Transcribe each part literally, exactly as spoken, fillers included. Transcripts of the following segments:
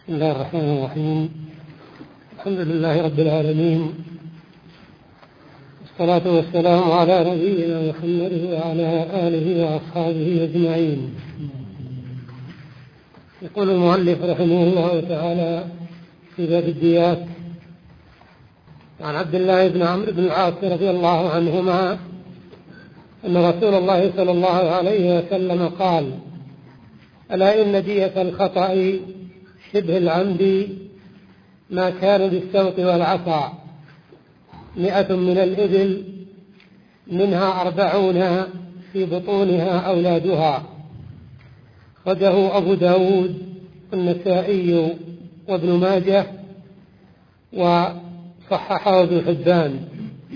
بسم الله الرحمن الرحيم. الحمد لله رب العالمين، والصلاة والسلام على نبينا محمد وعلى آله وأصحابه أجمعين. يقول المؤلف رحمه الله تعالى في باب الديات: عن عبد الله بن عمرو بن العاص رضي الله عنهما أن رسول الله صلى الله عليه وسلم قال: ألا إن دية الخطأ شبه العمد ما كان بالسوط والعصا مئة من الإبل منها أربعون في بطونها أولادها. أخرجه أبو داود والنسائي وابن ماجه وصححه ابن حبان.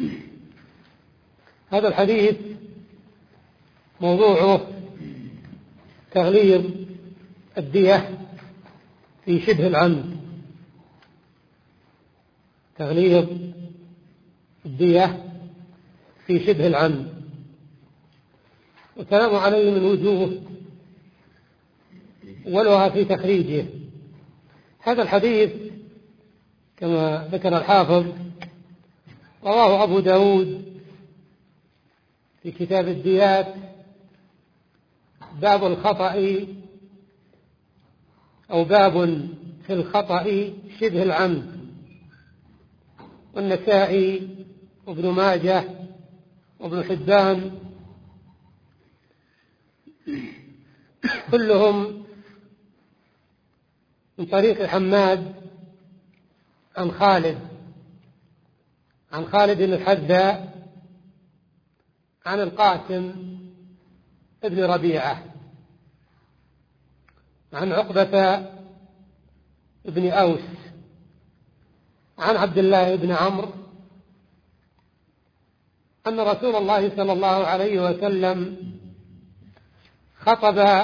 هذا الحديث موضوعه تغليظ الدية في شبه العمد، تغليظ الدية في شبه العمد، والكلام عليه من وجوه أولها في تخريجه. هذا الحديث كما ذكر الحافظ رواه أبو داود في كتاب الديات باب الخطأ أو باب في الخطأ شبه العمد، والنسائي وابن ماجه وابن حبان كلهم من طريق حماد عن خالد عن خالد الحذاء عن القاسم ابن ربيعة عن عقبة ابن أوس عن عبد الله بن عمرو أن رسول الله صلى الله عليه وسلم خطب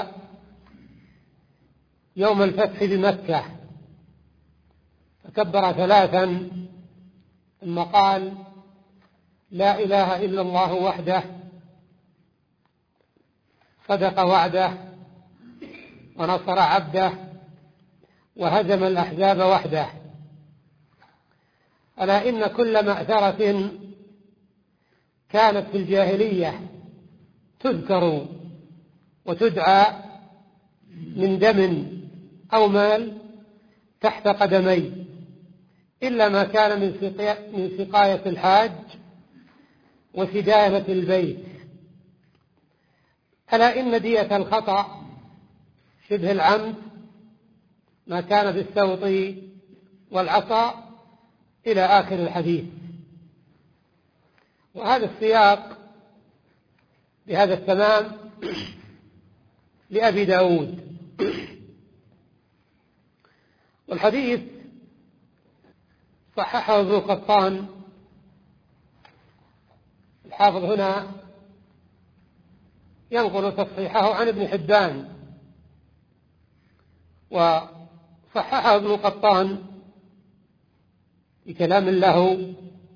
يوم الفتح بمكة فكبر ثلاثا ثم قال: لا إله إلا الله وحده صدق وعده ونصر عبده وهزم الأحزاب وحده. ألا إن كل مأثرة كانت في الجاهلية تذكر وتدعى من دم أو مال تحت قدمي إلا ما كان من سقاية الحاج وسدانة البيت. ألا إن دية الخطأ شبه العمد ما كان بالسوط والعصا إلى آخر الحديث. وهذا السياق بهذا التمام لأبي داود. والحديث صححه ابن قطان. الحافظ هنا ينقل تصحيحه عن ابن حبان، وصححه ابن قطان بكلام له،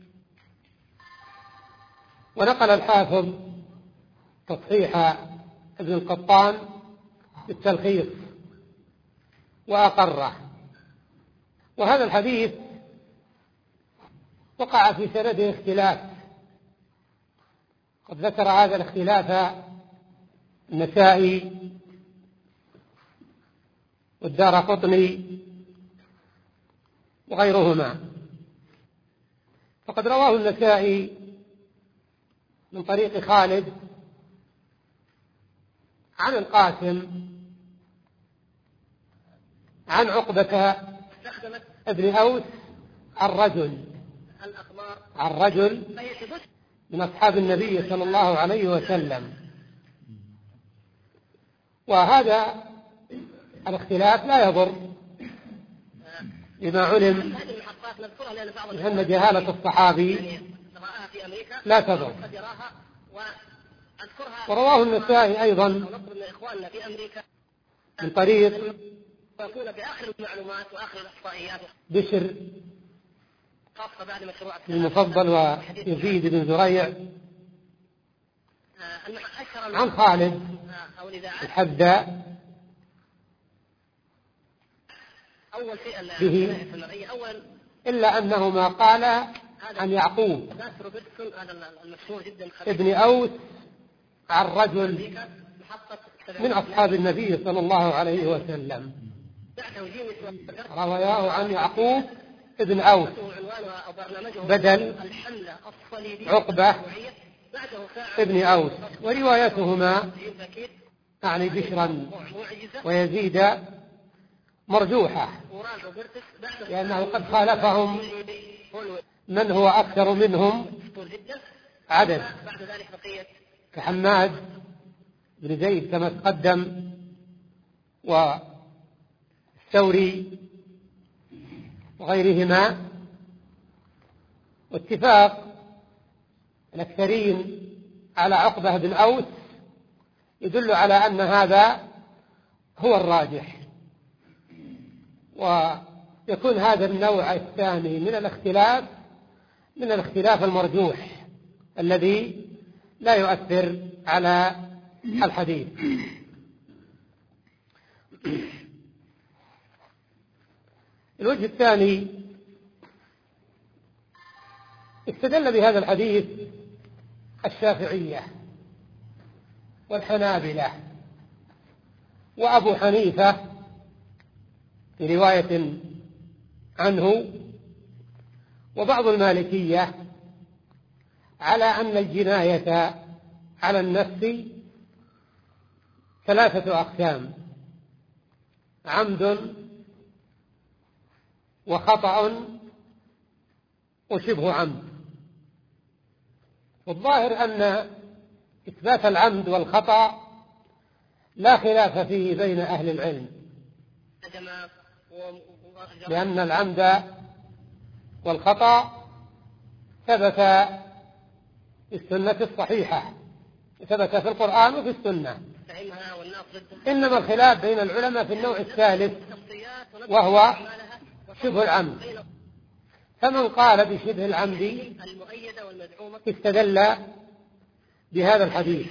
ونقل الحافظ تصحيح ابن القطان بالتلخيص وأقره. وهذا الحديث وقع في سنده اختلاف، قد ذكر هذا الاختلاف النسائي والدارقطني وغيرهما. فقد رواه النسائي من طريق خالد عن القاسم عن عقبة ابن أوس عن رجل عن رجل من أصحاب النبي صلى الله عليه وسلم. وهذا الاختلاف لا يضر لما علم أن جهالة الصحابي لا تضر. ورواه النسائي أيضا من طريق بشر المفضل ويزيد بن زريع عن خالد الحذاء به إلا أنه ما قال عن يعقوب ابن أوس عن رجل من أصحاب النبي صلى الله عليه وسلم، رواه عن يعقوب ابن أوس بدل عقبة ابن أوس، وروايتهما يعني بشرا ويزيد مرجوحة، لأنه قد خالفهم من هو أكثر منهم عدد كحماد بن زيد كما تقدم، والثوري وغيرهما. واتفاق الأكثرين على عقبة بن أوس يدل على أن هذا هو الراجح، ويكون هذا النوع الثاني من الاختلاف من الاختلاف المرجوح الذي لا يؤثر على الحديث. الوجه الثاني استدل بهذا الحديث الشافعية والحنابلة وأبو حنيفة في رواية عنه وبعض المالكية على أن الجناية على النفس ثلاثة أقسام: عمد وخطأ وشبه عمد. والظاهر أن إثبات العمد والخطأ لا خلاف فيه بين أهل العلم، لأن العمد والخطأ ثبت في السنة الصحيحة، ثبت في القرآن وفي السنة، إنما الخلاف بين العلماء في النوع الثالث وهو شبه العمد. فمن قال بشبه العمد استدل بهذا الحديث.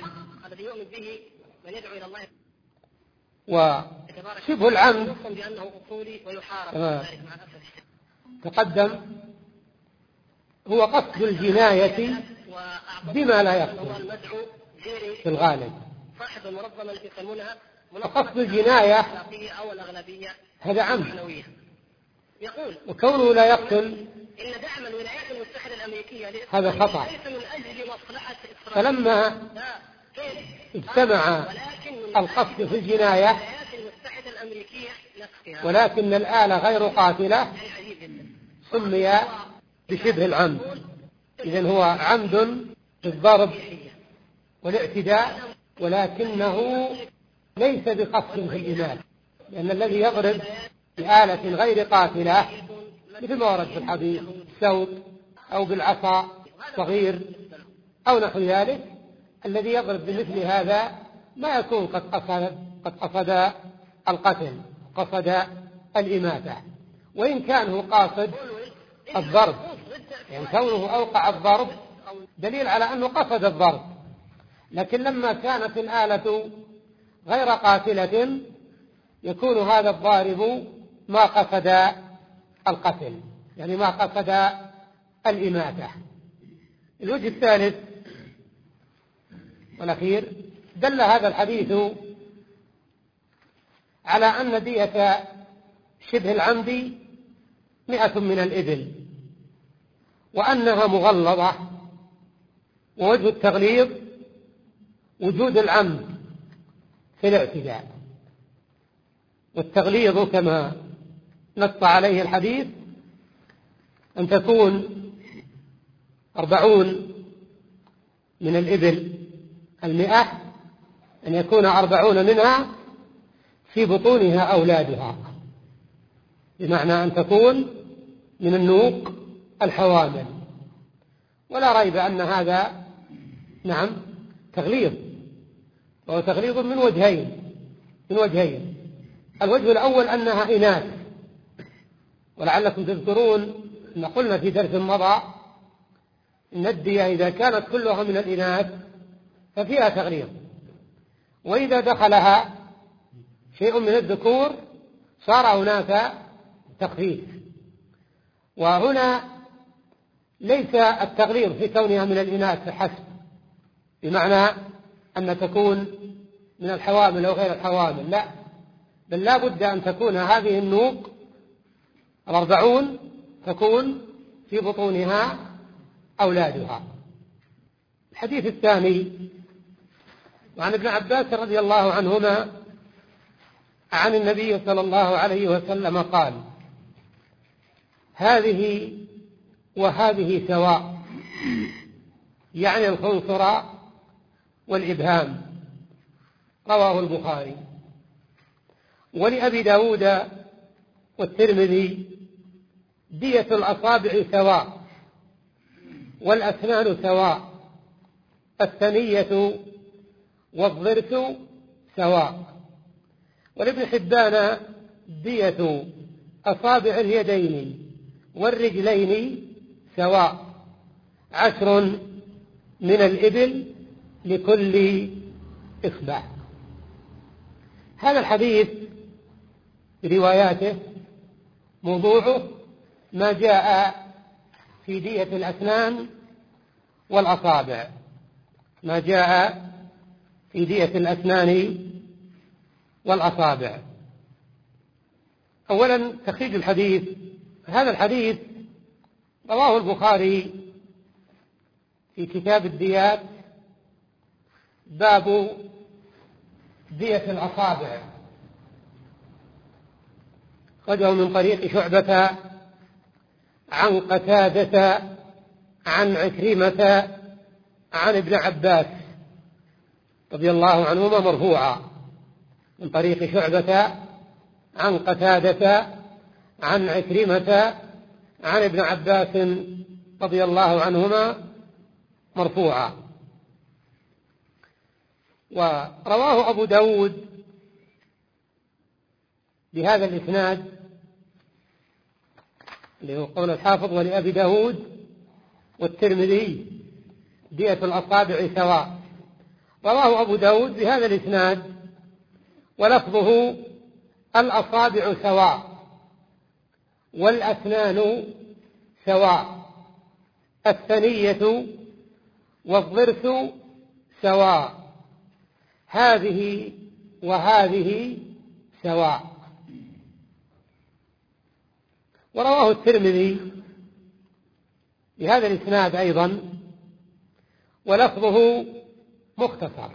وشبه العمد تقدم هو قصد الجناية بما لا يقصد في الغالب، فقصد الجناية هذا عمد، وكونه لا يقتل إن دعم الولايات المتحدة الأمريكية هذا خطأ. ليس من أجل مصلحة إسرائيل، فلما اجتمع القصد في الجناية ولكن الآلة غير قاتلة سمي بشبه العمد. إذن هو عمد في الضرب والاعتداء ولكنه ليس بقصد في الإمال، لأن الذي يضرب بآلة غير قاتلة مثل ما ورد في الحديث السوط أو بالعصا صغير أو نحو ذلك، الذي يضرب بمثل هذا ما يكون قد قصد قد قصد القتل، قصد الإماتة، وإن كان هو قاصد الضرب، يعني كونه أوقع الضرب دليل على أنه قصد الضرب. لكن لما كانت الآلة غير قاتلة يكون هذا الضارب ما قصد القتل، يعني ما قصد الإماتة. الوجه الثالث والأخير دل هذا الحديث على أن دية شبه العمد مئة من الإبل، وأنها مغلظة، ووجه التغليظ وجود العمد في الاعتداء، والتغليظ كما نص عليه الحديث أن تكون أربعون من الإبل المئة، أن يكون أربعون منها في بطونها أولادها، بمعنى أن تكون من النوق الحوامل. ولا ريب أن هذا نعم تغليظ، وهو تغليظ من وجهين من وجهين الوجه الأول أنها إناث، ولعلكم تذكرون أن قلنا في درس مضى إن الدية إذا كانت كلها من الإناث ففيها تغليظ، وإذا دخلها شيء من الذكور صار هناك تخفيف. وهنا ليس التغليظ في كونها من الإناث حسب، بمعنى أن تكون من الحوامل أو غير الحوامل، لا، بل لا بد أن تكون هذه النوق الأربعون تكون في بطونها أولادها. الحديث الثاني وعن ابن عباس رضي الله عنهما عن النبي صلى الله عليه وسلم قال: هذه وهذه سواء، يعني الخنصر والإبهام. رواه البخاري. ولأبي داود والترمذي: دية الأصابع سواء، والأسنان سواء، الثنية والضرس سواء. ولابن حبان: دية أصابع اليدين والرجلين سواء، عشر من الإبل لكل إصبع. هذا الحديث برواياته موضوعه ما جاء في دية الأسنان والأصابع، ما جاء في دية الأسنان والأصابع. أولا تخريج الحديث. هذا الحديث رواه البخاري في كتاب الديات، باب دية الأصابع، خرجه من طريق شعبة عن قتادة عن عكرمة عن ابن عباس رضي الله عنهما مرفوعا، من طريق شعبة عن قتادة عن عكرمة عن ابن عباس رضي الله عنهما مرفوعا. ورواه أبو داود بهذا الإسناد اللي هو قول الحافظ: ولأبي داود والترمذي دية الأصابع سواء. رواه أبو داود بهذا الإسناد ولفظه: الأصابع سواء، والأسنان سواء، الثنية والضرس سواء، هذه وهذه سواء. ورواه الترمذي بهذا الإسناد أيضا ولفظه مختصر: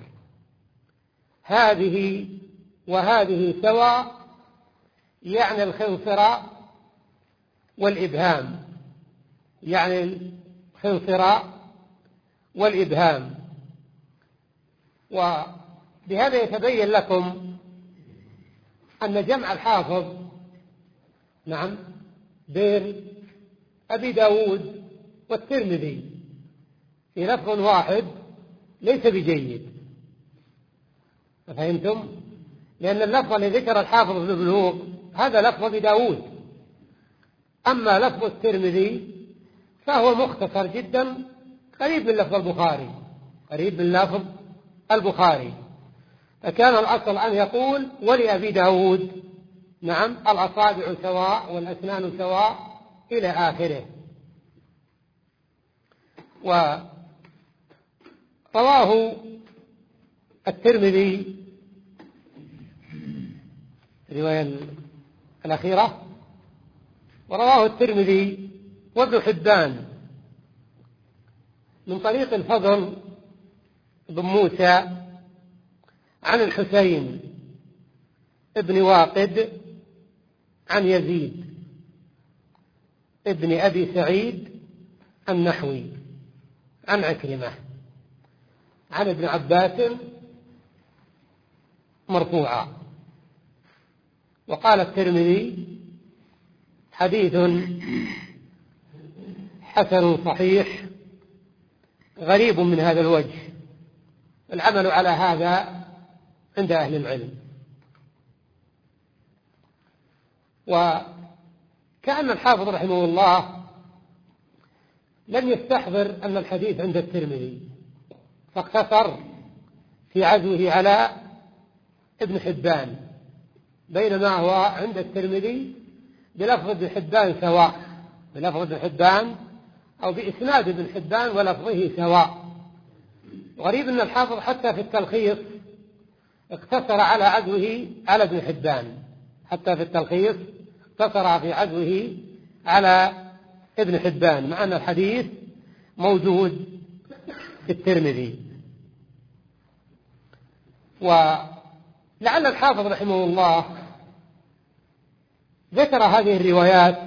هذه وهذه سواء، يعني الخنصر والإبهام، يعني الخنصر والإبهام. وبهذا يتبين لكم أن جمع الحافظ نعم بين أبي داود والترمذي في لفظ واحد ليس بجيد. فهمتم؟ لأن اللفظ الذي ذكر الحافظ في البلوغ هذا لفظ أبي داود، أما لفظ الترمذي فهو مختصر جدا، قريب من لفظ البخاري، قريب من لفظ البخاري. فكان الأصل أن يقول: ولأبي داود نعم الأصابع سواء والأسنان سواء إلى آخره. ورواه الترمذي الرواية الأخيرة، ورواه الترمذي وابن حبان من طريق الفضل بن موسى عن الحسين ابن واقد عن يزيد ابن أبي سعيد النحوي عن عكرمة عن ابن عباس مرفوعا. وقال الترمذي: حديث حسن صحيح غريب من هذا الوجه. العمل على هذا عند أهل العلم. وكأن الحافظ رحمه الله لم يستحضر أن الحديث عند الترمذي، فاقتصر في عزوه على ابن حبان، بينما هو عند الترمذي بلفظ ابن حبان سواء، بلفظ ابن حبان أو بإسناد ابن حبان ولفظه سواء. غريب أن الحافظ حتى في التلخيص اقتصر على عزوه على ابن حبان، حتى في التلخيص اقتصر في عزوه على ابن حبان، مع أن الحديث موجود في الترمذي. ولعل الحافظ رحمه الله ذكر هذه الروايات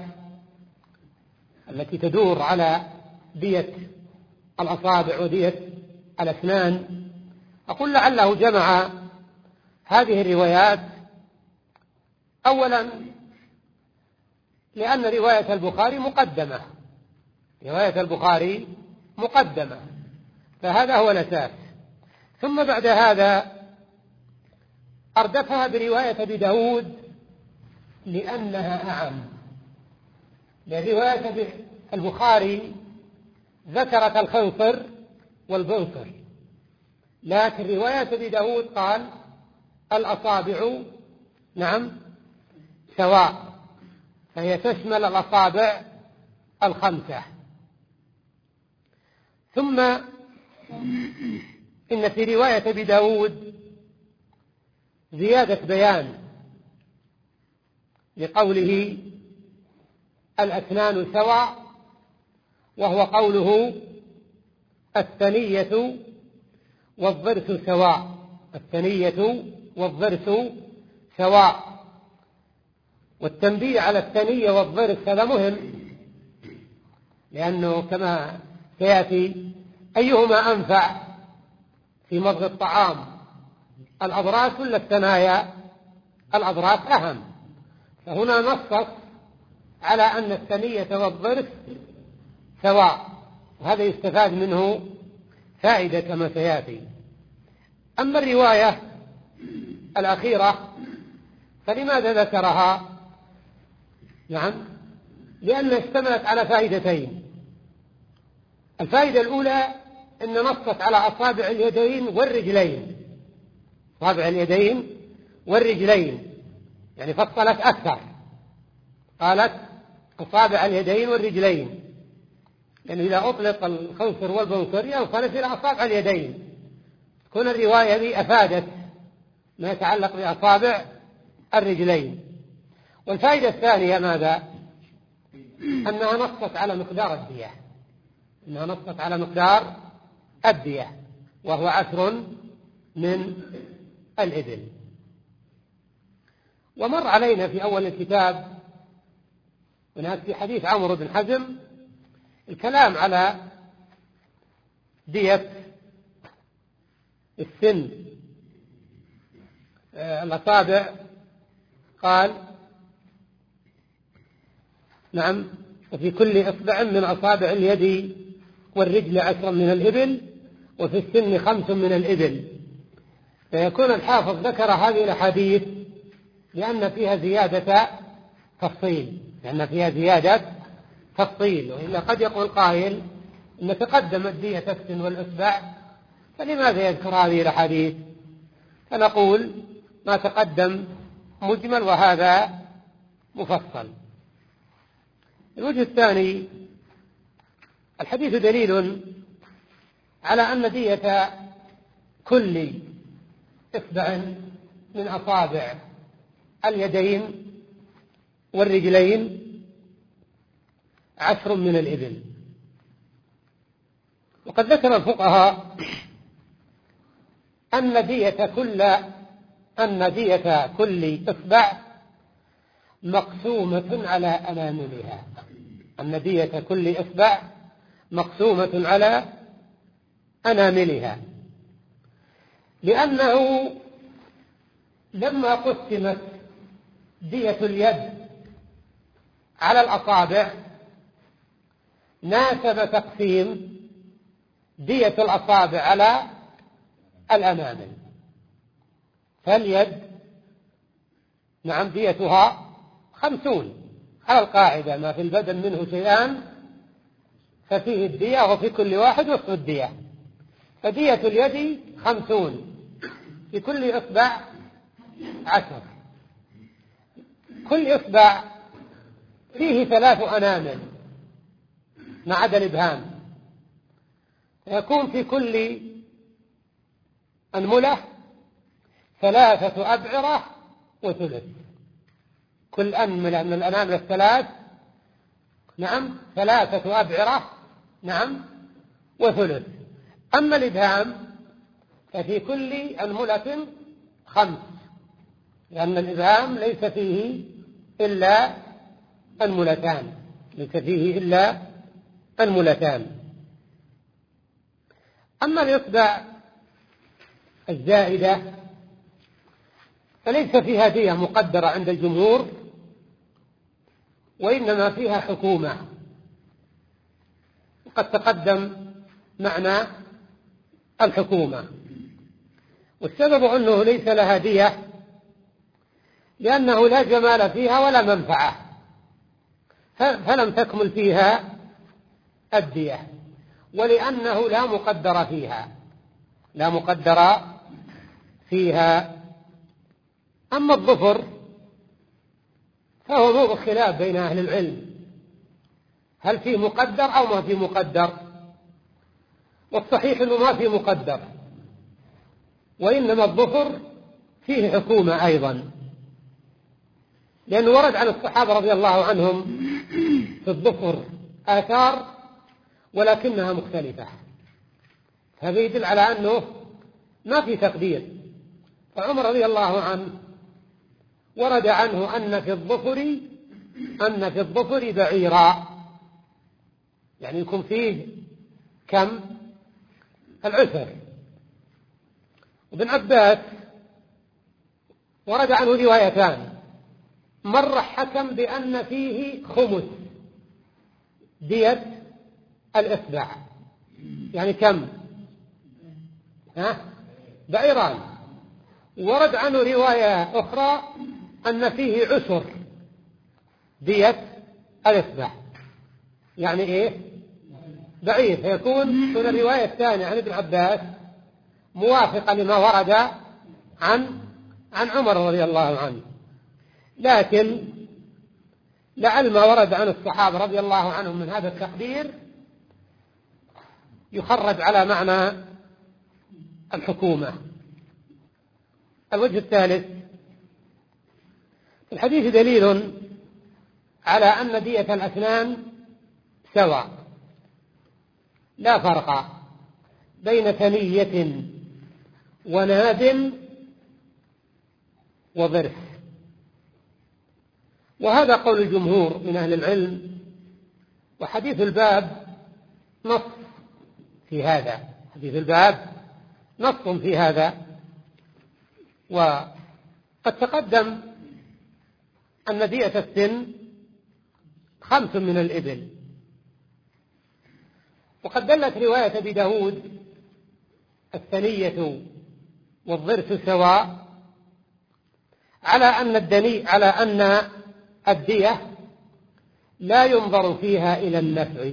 التي تدور على دية الأصابع ودية الأسنان، أقول لعله جمع هذه الروايات أولا لأن رواية البخاري مقدمة، رواية البخاري مقدمة، فهذا هو الأساس. ثم بعد هذا أردفها برواية أبي داود لأنها أعم، لأن رواية البخاري ذكرت الخنصر والبنصر، لكن رواية أبي داود قال الأصابع نعم سواء، فهي تشمل الأصابع الخمسة. ثم إن في رواية أبي داود زيادة بيان لقوله الأسنان سواء، وهو قوله الثنية والضرس سواء، الثنية والضرس سواء. والتنبيه على الثنية والضرس هذا مهم، لأنه كما سيأتي أيهما أنفع في مضغ الطعام، الأضراس ولا الثنايا؟ الأضراس أهم، فهنا نص على أن الثنية والضرس سواء، وهذا يستفاد منه فائدة كما سيأتي. أما الرواية الأخيرة فلماذا ذكرها؟ نعم، لأنها اشتملت على فائدتين. الفائدة الأولى أن نصت على أصابع اليدين والرجلين، أصابع اليدين والرجلين، يعني فصلت أكثر، قالت أصابع اليدين والرجلين، لأنه يعني إذا أطلق الخنصر والبنصر ينصرف إلى أصابع اليدين، تكون الرواية هذه أفادت ما يتعلق بأصابع الرجلين. والفائدة الثانية ماذا؟ أنها نصت على مقدار الدية، أنها نصت على مقدار الدية وهو عشر من الإبل. ومر علينا في أول الكتاب هناك في حديث عمرو بن حزم الكلام على دية السن الأصابع، قال نعم وفي كل إصبع من أصابع اليد والرجل عشر من الإبل، وفي السن خمس من الإبل. فيكون الحافظ ذكر هذه الأحاديث لأن فيها زيادة تفصيل، لأن فيها زيادة تفصيل، وإلا قد يقول قائل إن تقدمت دية السن والإصبع فلماذا يذكر هذه الأحاديث؟ فنقول ما تقدم مجمل وهذا مفصل. الوجه الثاني، الحديث دليل على أن دية كل إصبع من أصابع اليدين والرجلين عشر من الإبل. وقد ذكر الفقهاء أن دية كل أن دية كل إصبع مقسومة على أناملها، أن دية كل إصبع مقسومة على أناملها، لأنه لما قسمت دية اليد على الأصابع ناسب تقسيم دية الأصابع على الأنامل، فاليد نعم ديتها خمسون على القاعدة، ما في البدن منه شيئان ففيه الدية، وفي كل واحد وصف الدية، فدية اليد خمسون، في كل إصبع عشر. كل إصبع فيه ثلاث أنامل ما عدا الإبهام، يكون في كل أنملة ثلاثة أبعرة وثلث. كل أنملة من الأنامل الثلاث نعم ثلاثة أبعرة نعم وثلث. أما الإبهام ففي كل أنملة خمس، لأن الإبهام ليس فيه إلا أنملتان ليس فيه إلا أنملتان. أما الإصبع الزائدة فليس فيها دية مقدرة عند الجمهور، وإنما فيها حكومة، وقد تقدم معنى الحكومة. والسبب أنه ليس لها دية لأنه لا جمال فيها ولا منفعة، فلم تكمل فيها الدية، ولأنه لا مقدر فيها لا مقدر فيها. أما الظفر فهو موضوع خلاف بين أهل العلم، هل فيه مقدر أو ما فيه مقدر؟ والصحيح أنه ما فيه مقدر، وإنما الظفر فيه حكومة أيضا، لأنه ورد عن الصحابة رضي الله عنهم في الظفر آثار ولكنها مختلفة، هذا يدل على أنه ما في تقدير. فعمر رضي الله عنه ورد عنه أن في الظفر أن في الظفر بعيرا، يعني يكون فيه كم العسر. وابن عباس ورد عنه روايتان، مرة حكم بأن فيه خمس دية الإصبع، يعني كم ها بعيران. ورد عنه رواية أخرى أن فيه عسر دية الإصبع، يعني إيه بعير، فيكون من الرواية الثانية عن ابن عباس موافقة لما ورد عن عن عمر رضي الله عنه. لكن لعل ما ورد عن الصحابة رضي الله عنهم من هذا التقدير يخرج على معنى الحكومة. الوجه الثالث، في الحديث دليل على أن دية الأسنان سواء، لا فرق بين ثنية وناد وضرس، وهذا قول الجمهور من أهل العلم. وحديث الباب نص في هذا حديث الباب نص في هذا. وقد تقدم أن دية السن خمس من الإبل، وقد دلت رواية أبي داود الثنية والضرس سواء على أن الدني على أن الدية لا ينظر فيها إلى النفع،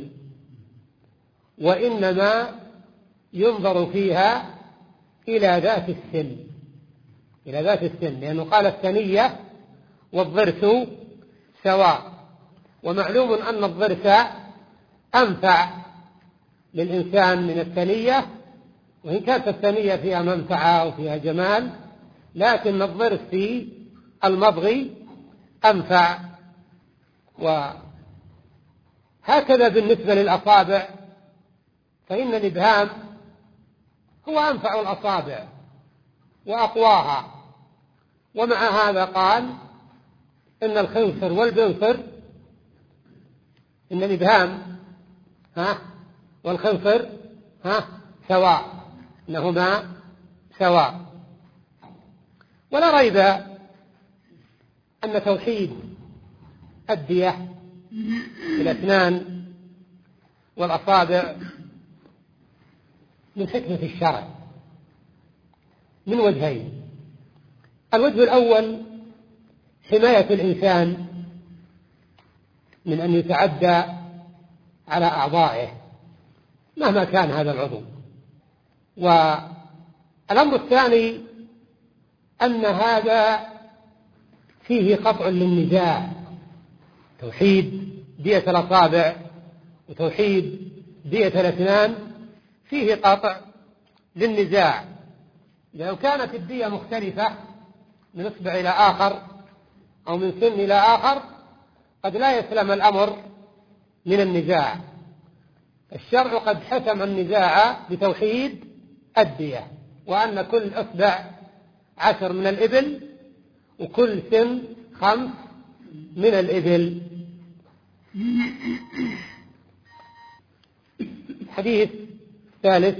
وإنما ينظر فيها إلى ذات السن إلى ذات السن لأنه قال الثنية والضرس سواء، ومعلوم أن الضرس أنفع للإنسان من الثنية، وإن كانت الثنية فيها منفعة وفيها جمال، لكن الضرس في المضغ أنفع. وهكذا بالنسبة للأصابع، فإن الإبهام هو أنفع الأصابع وأقواها، ومع هذا قال إن الخنصر والبنصر إن الإبهام ها والخنصر ها سواء، إنهما سواء. ولا ريب أن توحيد الدية الأسنان والأصابع من حكمة الشرع من وجهين. الوجه الأول حماية الإنسان من أن يتعدى على أعضائه مهما كان هذا العضو. والأمر الثاني أن هذا فيه قطع للنزاع توحيد دية الأصابع وتوحيد دية الأسنان فيه قطع للنزاع. لو كانت الدية مختلفة من إصبع إلى آخر أو من سن إلى آخر قد لا يسلم الأمر من النزاع. الشرع قد حسم النزاع بتوحيد الدية، وأن كل إصبع عشر من الإبل وكل سن خمس من الإبل. حديث ثالث: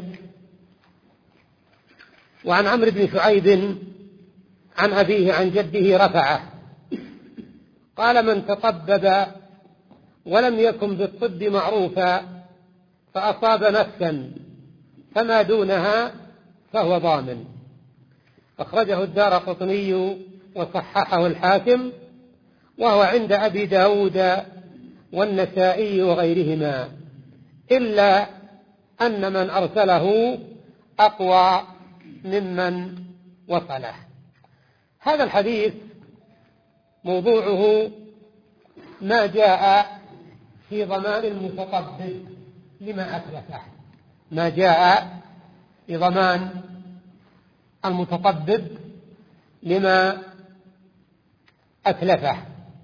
وعن عمرو بن شعيب عن أبيه عن جده رفعه قال: من تطبب ولم يكن بالطب معروفا فأصاب نفسا فما دونها فهو ضامن. أخرجه الدارقطني وصححه الحاكم، وهو عند أبي داود والنسائي وغيرهما، إلا أن من أرسله أقوى ممن وصله. هذا الحديث موضوعه ما جاء في ضمان المتطبب لما أتلفه، ما جاء في ضمان المتطبب لما أتلفه.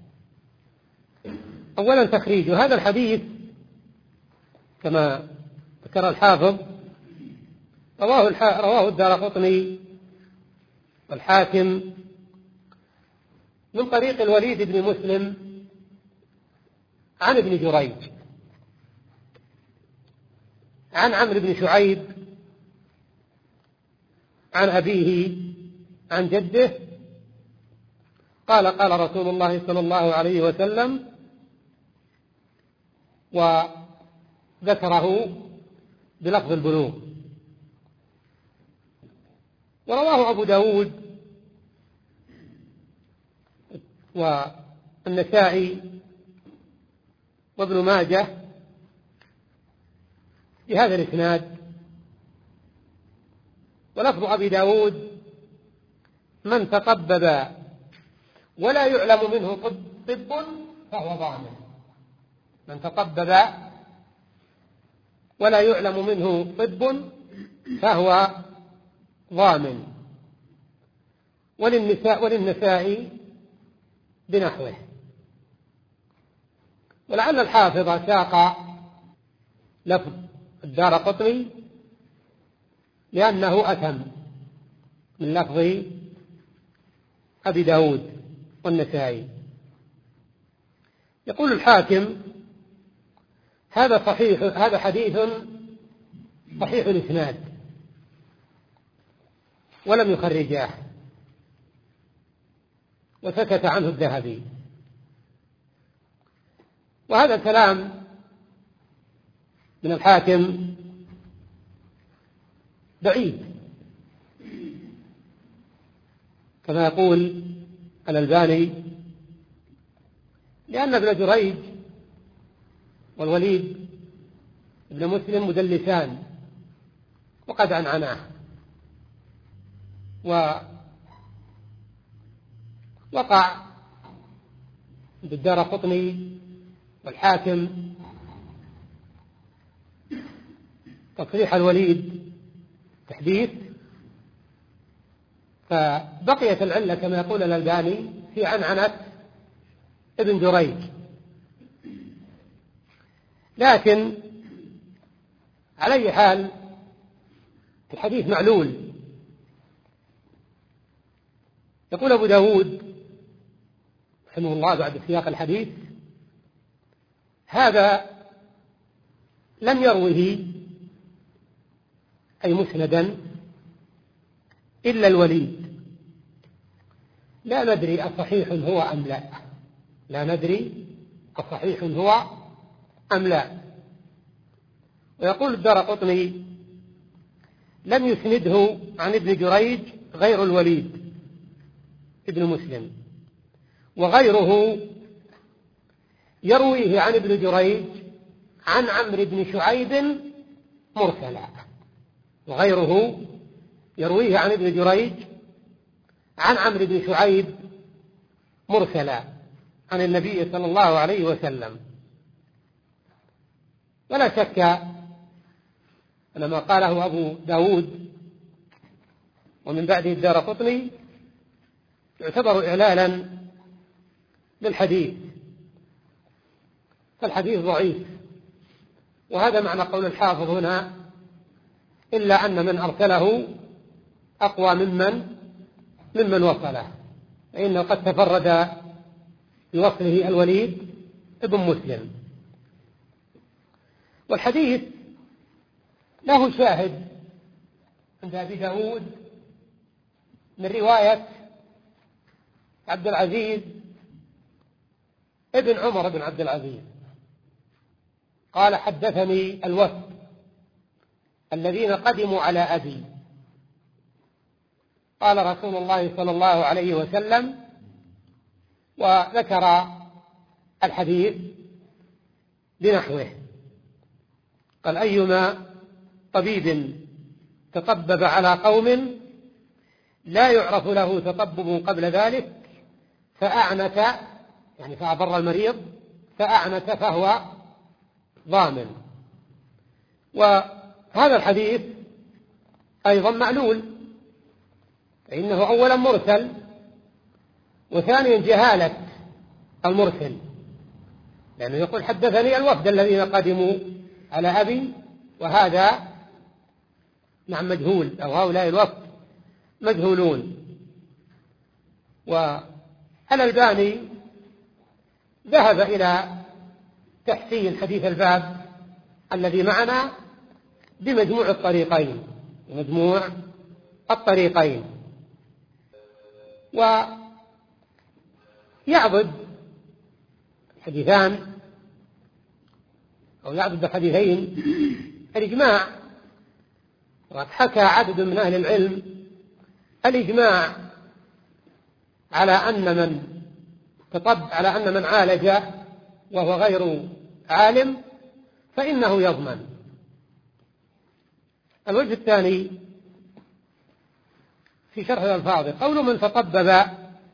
أولا تخريج هذا الحديث كما ذكر الحافظ رواه رواه الدارقطني والحاكم من طريق الوليد بن مسلم عن ابن جريج عن عمرو بن شعيب عن أبيه عن جده قال: قال رسول الله صلى الله عليه وسلم، وذكره بلفظ البلوغ. ورواه أبو داود والنسائي وابن ماجه بهذا الإسناد. ولفظ أبي داود: من تطبب ولا يعلم منه طب, طب فهو ضامن. من تطبب ولا يعلم منه طب فهو ضامن. وللنساء وللنساء بنحوه. ولعل الحافظ ساق لفظ الدارقطني لأنه أتم من لفظ أبي داود والنسائي. يقول الحاكم: هذا صحيح، هذا حديث صحيح الإسناد ولم يخرجاه، وسكت عنه الذهبي. وهذا الكلام من الحاكم بعيد، كما يقول الألباني، لأن ابن جريج والوليد ابن مسلم مدلسان وقد عنعناه، ووقع بالدارقطني والحاكم تصريح الوليد تحديث، فبقيت العلة كما يقول الألباني في عنعنة ابن جريج. لكن على أي حال الحديث معلول. يقول أبو داود رحمه الله بعد سياق الحديث: هذا لم يروه أي مسندا إلا الوليد، لا ندري أصحيح هو أم لا، لا ندري أصحيح هو أم لا. ويقول الدارقطني: لم يسنده عن ابن جريج غير الوليد ابن مسلم، وغيره يرويه عن ابن جريج عن عمرو بن شعيب مرسلا، وغيره يرويه عن ابن جريج عن عمرو بن شعيب مرسلا عن النبي صلى الله عليه وسلم. ولا شك أن ما قاله أبو داود ومن بعده الدارقطني يعتبر إعلالا للحديث، فالحديث ضعيف. وهذا معنى قول الحافظ هنا: إلا أن من أرسله أقوى ممن ممن وصله، فإنه قد تفرد بوصله الوليد ابن مسلم. والحديث له شاهد عند أبي داود من رواية عبد العزيز ابن عمر بن عبد العزيز قال: حدثني الوفد الذين قدموا على أبي، قال رسول الله صلى الله عليه وسلم، وذكر الحديث بنحوه. قال: أيما طبيب تطبب على قوم لا يعرف له تطبب قبل ذلك فأعنت، يعني فأضر المريض، فأعنت فهو ضامن. وهذا الحديث أيضا معلول، فإنه أولا مرسل، وثانيا جهالة المرسل، لأنه يقول: حدثني الوفد الذين قدموا على أبي، وهذا نعم مجهول، أو هؤلاء الوفد مجهولون. والألباني ذهب إلى تحسين حديث الباب الذي معنا بمجموع الطريقين بمجموع الطريقين ويعضد حديثان أو يعضد حديثين الإجماع. وقد حكى عدد من أهل العلم الإجماع على أن من تطب على أن من عالج وهو غير عالم فإنه يضمن. الوجه الثاني في شرح الألفاظ: قول من تطبب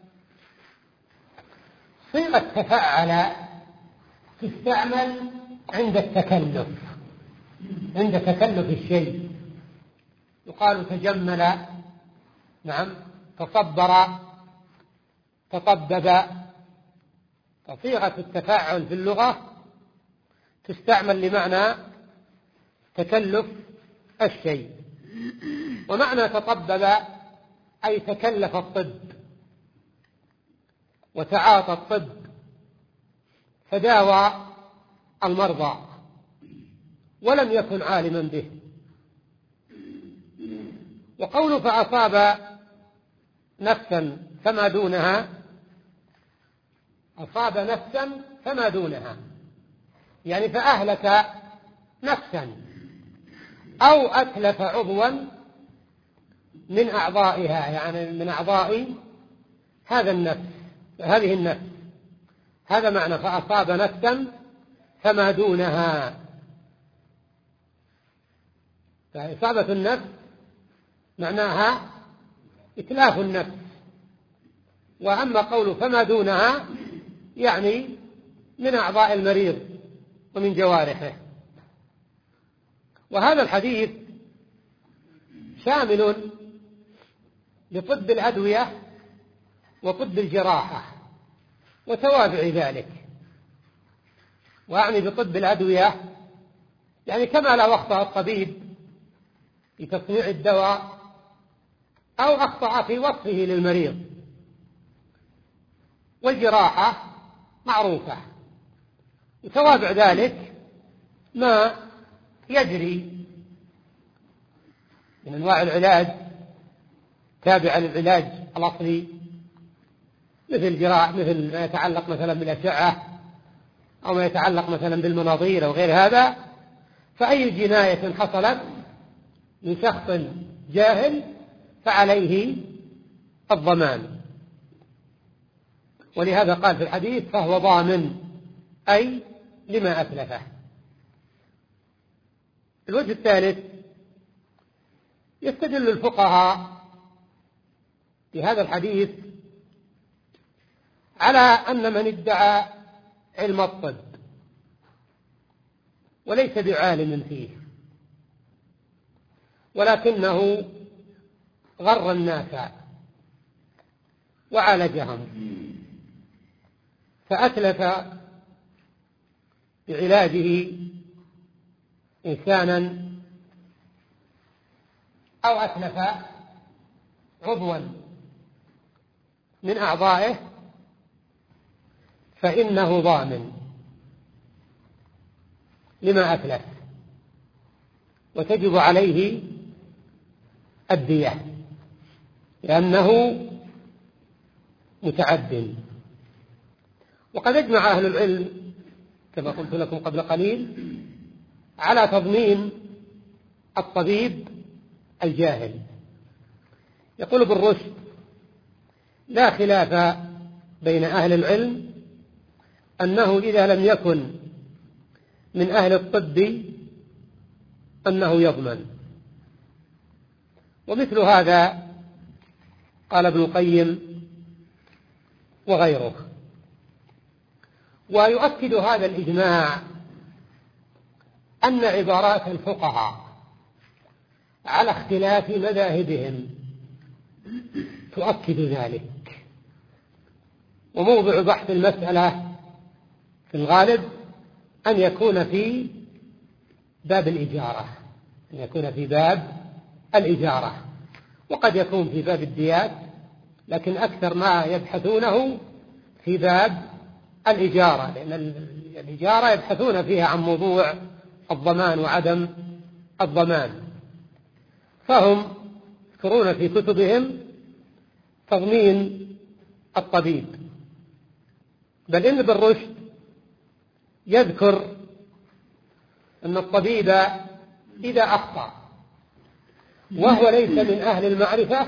صيغة تفعل تستعمل عند التكلف، عند تكلف الشيء، يقال تجمل، نعم، تصبر، تطبب. فصيغة التفاعل في اللغة تستعمل لمعنى تكلف الشيء. ومعنى تطبب أي تكلف الطب وتعاطى الطب فداوى المرضى ولم يكن عالما به. وقول فأصاب نفسا فما دونها، أصاب نفسا فما دونها يعني فأهلك نفسا أو أتلف عضوا من أعضائها، يعني من أعضاء هذا النفس هذه النفس. هذا معنى فأصاب نفسا فما دونها. فإصابة النفس معناها إتلاف النفس، وأما قوله فما دونها يعني من أعضاء المريض ومن جوارحه. وهذا الحديث شامل لطب الأدوية وطب الجراحة وتوابع ذلك. وأعني بطب الأدوية يعني كما لو أخطأ الطبيب في تصنيع الدواء أو أخطأ في وصفه للمريض. والجراحة معروفة، وتوابع ذلك ما يجري من أنواع العلاج تابعة للعلاج الأصلي، مثل جراحة، مثل ما يتعلق مثلا بالأشعة أو ما يتعلق مثلا بالمناظير أو غير هذا. فأي جناية حصلت من شخص جاهل فعليه الضمان. ولهذا قال في الحديث فهو ضامن، أي لما أتلفه. الوجه الثالث: يستدل الفقهاء في هذا الحديث على أن من ادعى علم الطب وليس بعالم فيه ولكنه غر الناس وعالجهم فأتلف بعلاجه إنسانا أو أتلف عضوا من أعضائه فإنه ضامن لما أتلف وتجب عليه الدية لأنه متعد. وقد اجمع أهل العلم كما قلت لكم قبل قليل على تضمين الطبيب الجاهل. يقول ابن رشد: لا خلاف بين أهل العلم أنه إذا لم يكن من أهل الطب أنه يضمن. ومثل هذا قال ابن القيم وغيره. ويؤكد هذا الإجماع أن عبارات الفقهاء على اختلاف مذاهبهم تؤكد ذلك. وموضع بحث المسألة في الغالب أن يكون في باب الإجارة أن يكون في باب الإجارة وقد يكون في باب الديات، لكن أكثر ما يبحثونه في باب الإجارة، لأن الإجارة يبحثون فيها عن موضوع الضمان وعدم الضمان، فهم يذكرون في كتبهم تضمين الطبيب. بل إن ابن رشد يذكر أن الطبيب إذا أخطأ وهو ليس من أهل المعرفة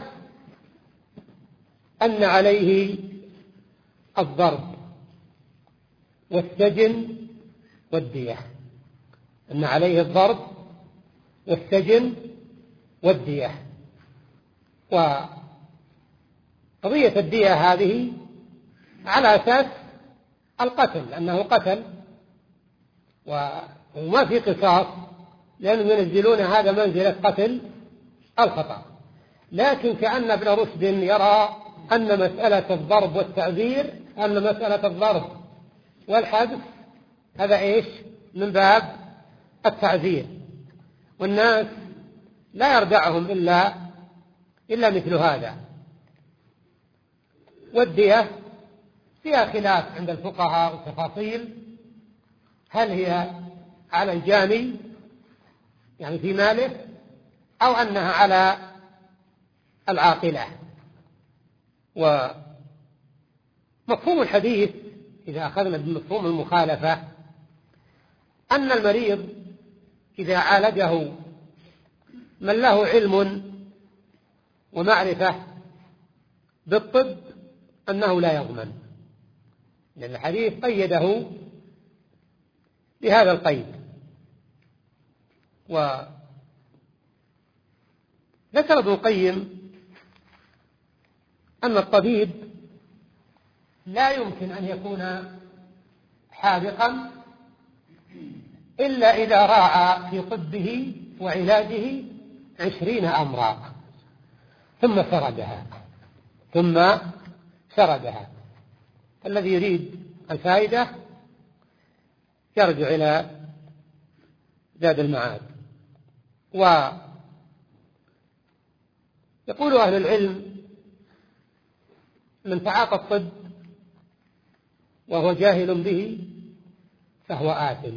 أن عليه الضرب والسجن والدية أن عليه الضرب والسجن والدية. وقضية الدية هذه على أساس القتل، أنه قتل وما في قصاص، لأنهم ينزلون هذا منزلة قتل الخطأ. لكن كأن ابن رشد يرى أن مسألة الضرب والتعذير أن مسألة الضرب والحبس هذا إيش من باب التعذير، والناس لا يردعهم إلا إلا مثل هذا. والدية فيها خلاف عند الفقهاء وتفاصيل، هل هي على الجاني يعني في ماله أو أنها على العاقلة. ومفهوم الحديث إذا أخذنا بمفهوم المخالفة أن المريض إذا عالجه من له علم ومعرفة بالطب أنه لا يضمن، لأن الحديث قيده بهذا القيد. وذكر ابن القيم أن الطبيب لا يمكن أن يكون حاذقا إلا إذا راعى في طبه وعلاجه عشرين أمرا ثم سردها ثم سردها. الذي يريد الفائدة يرجع إلى زاد المعاد. ويقول أهل العلم: من تعاطى الطب وهو جاهل به فهو آثم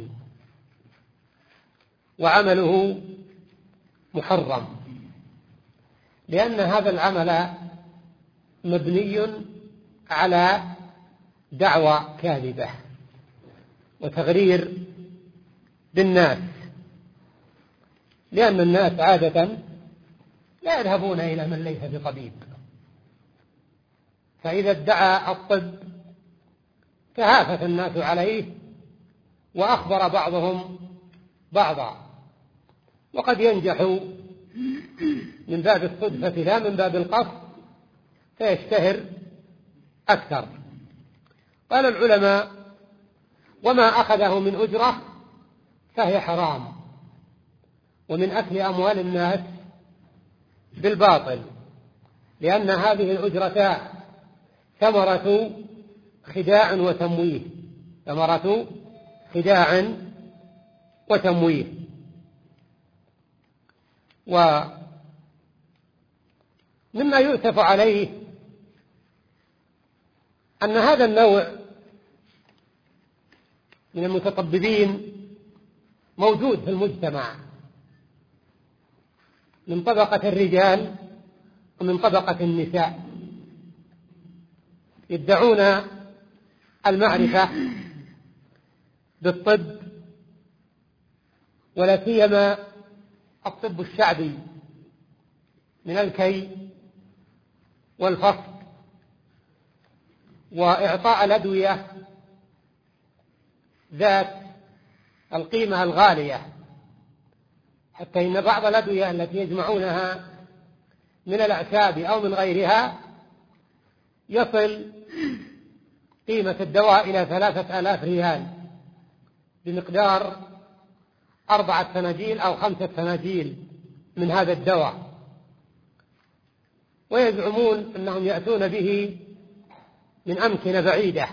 وعمله محرم، لأن هذا العمل مبني على دعوى كاذبة وتغرير بالناس، لأن الناس عادة لا يذهبون إلى من ليس بطبيب، فإذا ادعى الطب تهافت الناس عليه وأخبر بعضهم بعضا، وقد ينجح من باب الصدفة لا من باب القصد فيشتهر أكثر. قال العلماء: وما أخذه من أجرة فهي حرام، ومن أكل أموال الناس بالباطل، لأن هذه الأجرة ثمرة خداع وتمويه، ثمرة خداع وتمويه. ومما يؤسف عليه أن هذا النوع من المتطببين موجود في المجتمع، من طبقة الرجال ومن طبقة النساء، يدعون المعرفة بالطب، ولا سيما الطب الشعبي من الكي والفصل وإعطاء الأدوية ذات القيمة الغالية، حتى إن بعض الأدوية التي يجمعونها من الأعشاب أو من غيرها يصل قيمة الدواء إلى ثلاثة آلاف ريال بمقدار أربعة فناجيل أو خمسة فناجيل من هذا الدواء، ويزعمون أنهم يأتون به من أمكنة بعيدة.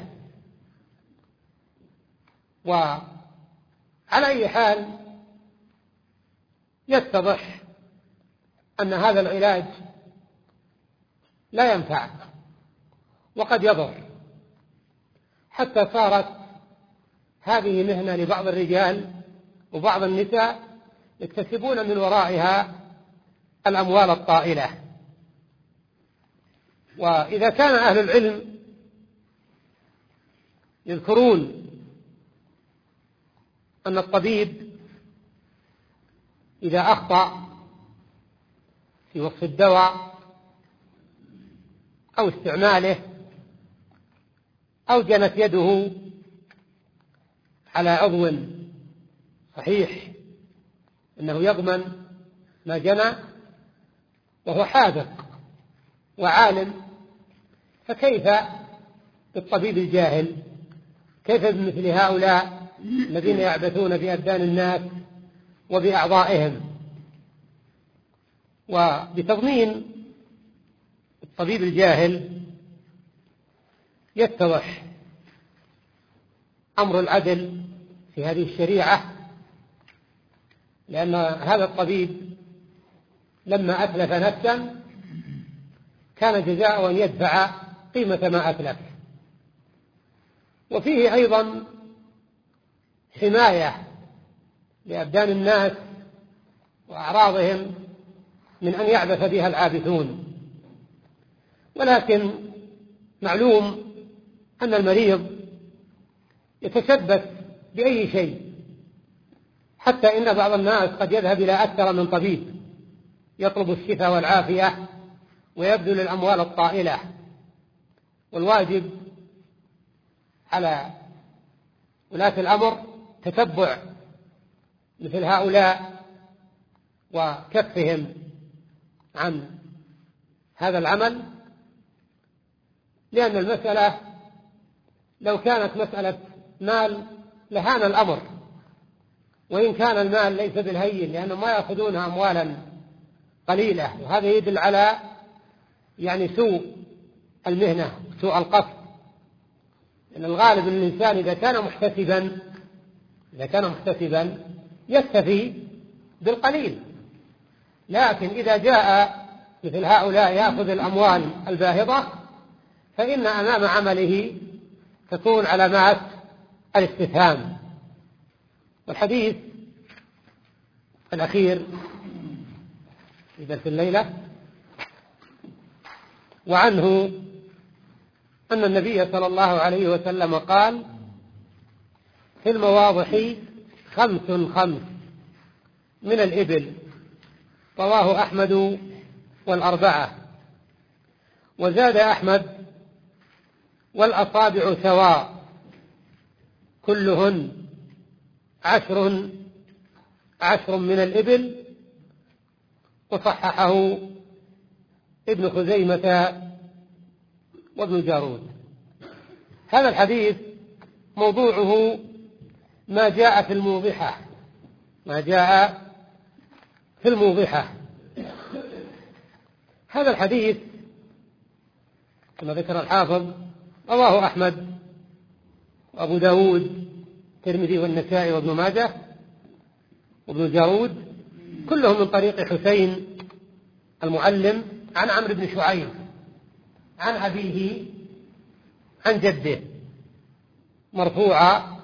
وعلى أي حال يتضح أن هذا العلاج لا ينفع وقد يضر، حتى صارت هذه مهنة لبعض الرجال وبعض النساء يكتسبون من ورائها الأموال الطائلة. وإذا كان أهل العلم يذكرون أن الطبيب إذا أخطأ في وصف الدواء أو استعماله أو جنت يده على عضو صحيح أنه يضمن ما جنى وهو حاذق وعالم، فكيف بالطبيب الجاهل؟ كيف بمثل هؤلاء الذين يعبثون بأبدان الناس وبأعضائهم؟ وبتضمين الطبيب الجاهل يتضح أمر العدل في هذه الشريعة، لأن هذا الطبيب لما أتلف نفسا كان جزاؤه أن يدفع قيمة ما أتلف. وفيه أيضا حماية لأبدان الناس وأعراضهم من أن يعبث بها العابثون. ولكن معلوم أن المريض يتشبث بأي شيء، حتى إن بعض الناس قد يذهب إلى أكثر من طبيب يطلب الشفاء والعافية ويبذل الأموال الطائلة. والواجب على ولاة الأمر تتبع مثل هؤلاء وكفهم عن هذا العمل، لأن المسألة لو كانت مسألة مال لهان الأمر، وإن كان المال ليس بالهين، لأنهم ما يأخذون أموالا قليلة، وهذا يدل على يعني سوء المهنة، سوء القصد. لأن الغالب أن الإنسان إذا كان محتسبا إذا كان محتسبا يكتفي بالقليل، لكن إذا جاء مثل هؤلاء يأخذ الأموال الباهظة فإن أمام عمله تكون علامات الاستفهام. والحديث الأخير في درس الليلة وعنه أن النبي صلى الله عليه وسلم قال: في المواضح خمس خمس من الإبل، رواه أحمد والأربعة. وزاد أحمد: والأصابع سواء كلهن عشر عشر من الإبل. وصححه ابن خزيمة وابن جارود. هذا الحديث موضوعه ما جاء في الموضحة، ما جاء في الموضحة. هذا الحديث كما ذكر الحافظ رواه أحمد وأبو داود الترمذي والنسائي وابن ماجه وابن الجارود، كلهم من طريق حسين المعلم عن عمرو بن شعيب عن أبيه عن جده مرفوعا،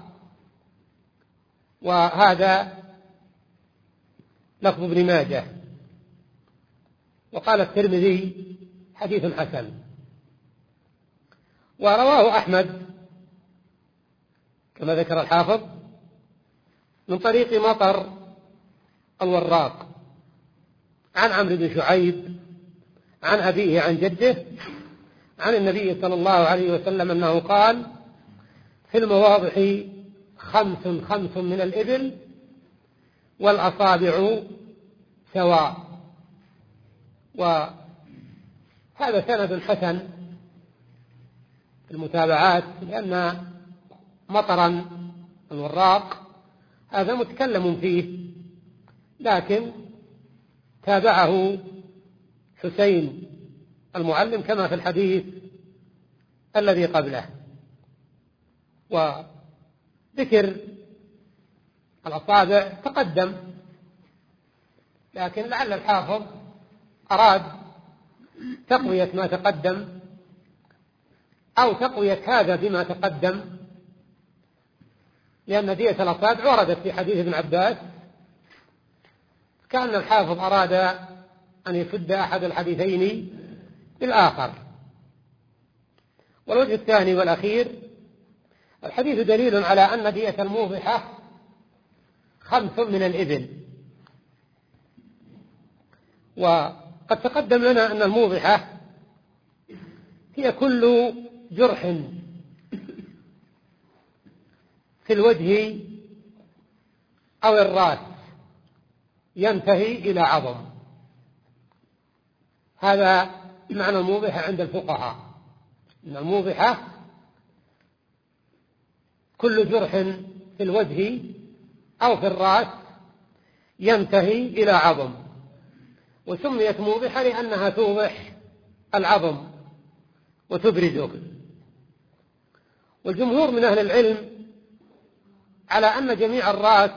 وهذا لفظ ابن ماجه. وقال الترمذي حديث حسن. ورواه أحمد كما ذكر الحافظ من طريق مطر الوراق عن عمرو بن شعيب عن أبيه عن جده عن النبي صلى الله عليه وسلم أنه قال: في المواضح خمس خمس من الإبل والأصابع سواء. وهذا سند حسن في المتابعات، لأن مطرا الوراق هذا متكلم فيه، لكن تابعه حسين المعلم كما في الحديث الذي قبله. وذكر الأصابع تقدم، لكن لعل الحافظ أراد تقوية ما تقدم أو تقوية هذا بما تقدم، لأن دية الأصابع وردت في حديث ابن عباس، كأن الحافظ أراد أن يشد أحد الحديثين بالآخر. والوجه الثاني والأخير: الحديث دليل على أن دية الموضحة خمس من الإبل. وقد تقدم لنا أن الموضحة هي كل جرح في الوجه أو الرأس ينتهي إلى عظم، هذا معنى الموضحة عند الفقهاء، أن الموضحة كل جرح في الوجه أو في الرأس ينتهي إلى عظم. وسميت موضحة لأنها توضح العظم وتبرزه. والجمهور من أهل العلم على أن جميع الرأس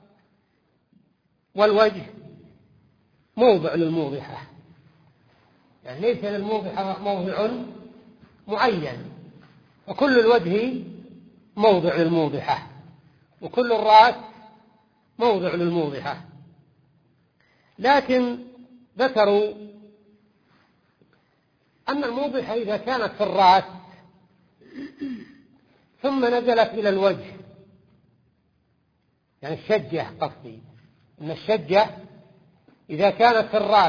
والوجه موضع للموضحة، يعني ليس للموضحة موضع معين، وكل الوجه موضع للموضحة وكل الرأس موضع للموضحة. لكن ذكروا أن الموضحة إذا كانت في الرأس ثم نزلت إلى الوجه، يعني الشجة، قصدي أن الشجة إذا كانت في الرأس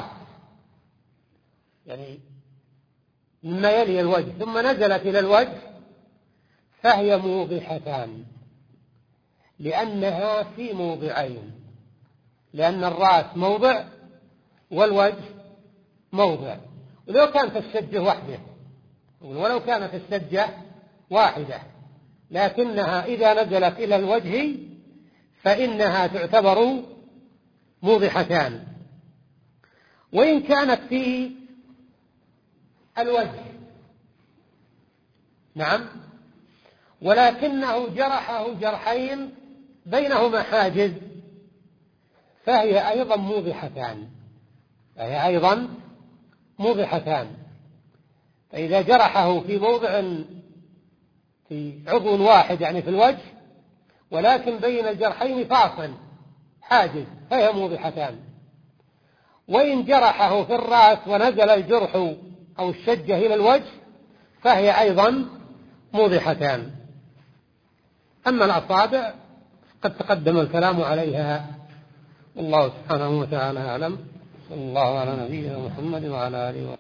يعني مما يلي الوجه ثم نزلت إلى الوجه فهي موضحتان، لأنها في موضعين، لأن الرأس موضع والوجه موضع. ولو كانت الشجة واحدة ولو كانت الشجة واحدة لكنها إذا نزلت إلى الوجه فإنها تعتبر موضحتان. وإن كانت في الوجه نعم ولكنه جرحه جرحين بينهما حاجز فهي أيضا موضحتان فهي أيضا موضحتان. فإذا جرحه في موضع في عضو واحد يعني في الوجه ولكن بين الجرحين فاصل حاجز فهي موضحتان. وإن جرحه في الرأس ونزل الجرح أو الشجة إلى الوجه فهي أيضا موضحتان. أما الأصابع قد تقدم الكلام عليها، والله سبحانه وتعالى أعلم. صلى الله على نبينا محمد وعلى آله وصحبه.